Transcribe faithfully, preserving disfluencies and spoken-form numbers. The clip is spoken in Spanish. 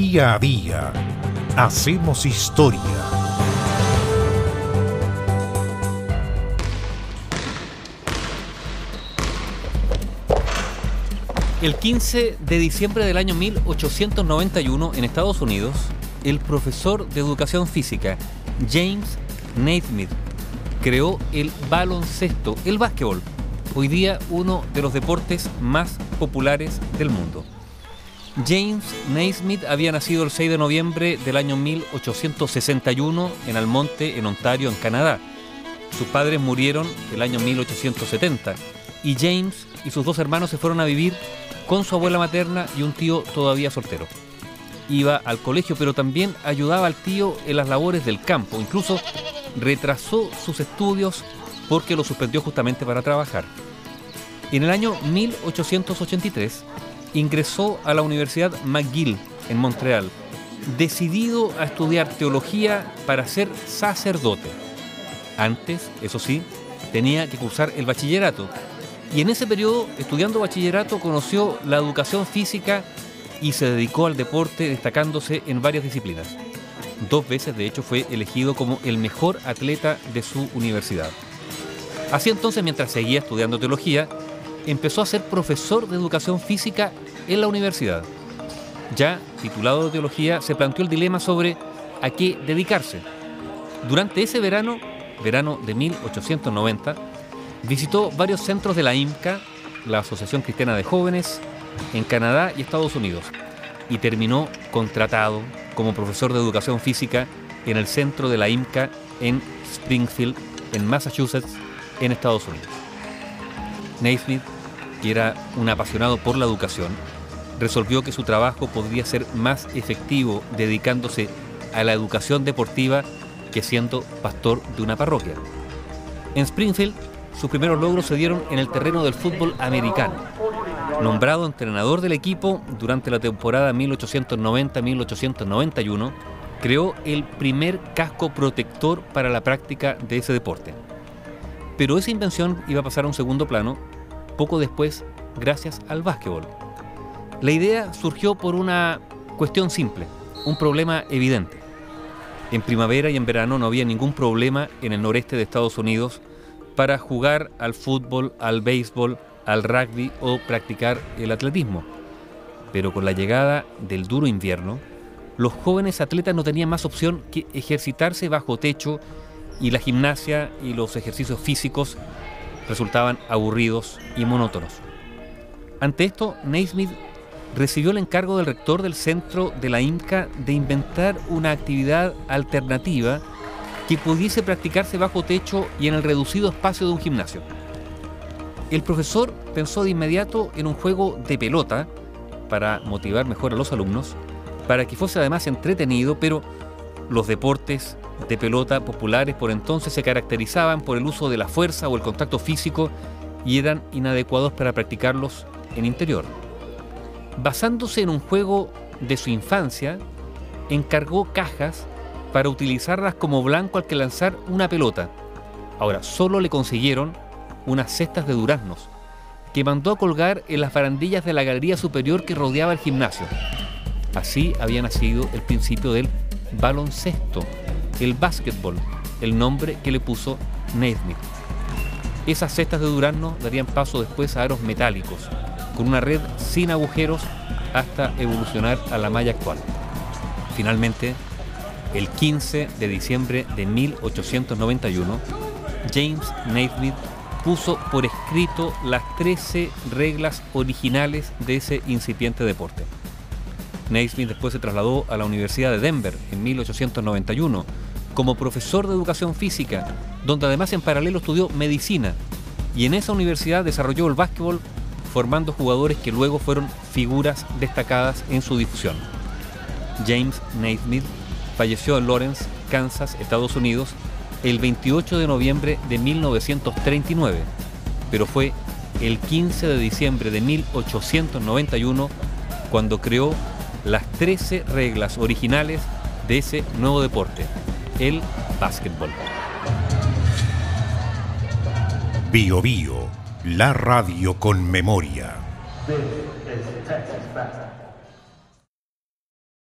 Día a día hacemos historia. El quince de diciembre del año mil ochocientos noventa y uno, en Estados Unidos, el profesor de educación física James Naismith creó el baloncesto, el básquetbol, hoy día uno de los deportes más populares del mundo. James Naismith había nacido el seis de noviembre del año mil ochocientos sesenta y uno en Almonte, en Ontario, en Canadá. Sus padres murieron el año mil ochocientos setenta y James y sus dos hermanos se fueron a vivir con su abuela materna y un tío todavía soltero. Iba al colegio, pero también ayudaba al tío en las labores del campo. Incluso retrasó sus estudios porque los suspendió justamente para trabajar. En el año mil ochocientos ochenta y tres ingresó a la Universidad McGill en Montreal, decidido a estudiar teología para ser sacerdote. Antes, eso sí, tenía que cursar el bachillerato. Y en ese periodo, estudiando bachillerato, conoció la educación física y se dedicó al deporte, destacándose en varias disciplinas. Dos veces, de hecho, fue elegido como el mejor atleta de su universidad. Así entonces, mientras seguía estudiando teología, empezó a ser profesor de educación física en la universidad. Ya titulado de teología, se planteó el dilema sobre a qué dedicarse. Durante ese verano, verano de mil ochocientos noventa, visitó varios centros de la I M C A, la Asociación Cristiana de Jóvenes, en Canadá y Estados Unidos, y terminó contratado como profesor de educación física en el centro de la I M C A en Springfield, en Massachusetts, en Estados Unidos. Naismith, que era un apasionado por la educación, resolvió que su trabajo podría ser más efectivo dedicándose a la educación deportiva que siendo pastor de una parroquia. En Springfield, sus primeros logros se dieron en el terreno del fútbol americano. Nombrado entrenador del equipo durante la temporada mil ochocientos noventa a mil ochocientos noventa y uno, creó el primer casco protector para la práctica de ese deporte. Pero esa invención iba a pasar a un segundo plano poco después gracias al básquetbol. La idea surgió por una cuestión simple, un problema evidente. En primavera y en verano no había ningún problema en el noreste de Estados Unidos para jugar al fútbol, al béisbol, al rugby o practicar el atletismo. Pero con la llegada del duro invierno, los jóvenes atletas no tenían más opción que ejercitarse bajo techo y la gimnasia y los ejercicios físicos resultaban aburridos y monótonos. Ante esto, Naismith recibió el encargo del rector del centro de la I M C A de inventar una actividad alternativa que pudiese practicarse bajo techo y en el reducido espacio de un gimnasio. El profesor pensó de inmediato en un juego de pelota para motivar mejor a los alumnos, para que fuese además entretenido, pero los deportes de pelota populares por entonces se caracterizaban por el uso de la fuerza o el contacto físico y eran inadecuados para practicarlos en interior. Basándose en un juego de su infancia, encargó cajas para utilizarlas como blanco al que lanzar una pelota. Ahora, solo le consiguieron unas cestas de duraznos, que mandó a colgar en las barandillas de la galería superior que rodeaba el gimnasio. Así había nacido el principio del baloncesto, el básquetbol, el nombre que le puso Naismith. Esas cestas de durazno darían paso después a aros metálicos, con una red sin agujeros, hasta evolucionar a la malla actual. Finalmente, el quince de diciembre de mil ochocientos noventa y uno, James Naismith puso por escrito las trece reglas originales de ese incipiente deporte. Naismith después se trasladó a la Universidad de Denver en mil ochocientos noventa y uno como profesor de educación física, donde además en paralelo estudió medicina, y en esa universidad desarrolló el básquetbol, formando jugadores que luego fueron figuras destacadas en su difusión. James Naismith falleció en Lawrence, Kansas, Estados Unidos, el veintiocho de noviembre de mil novecientos treinta y nueve, pero fue el quince de diciembre de mil ochocientos noventa y uno cuando creó las trece reglas originales de ese nuevo deporte, el básquetbol. Bio Bio, la radio con memoria. This is Texas Fast.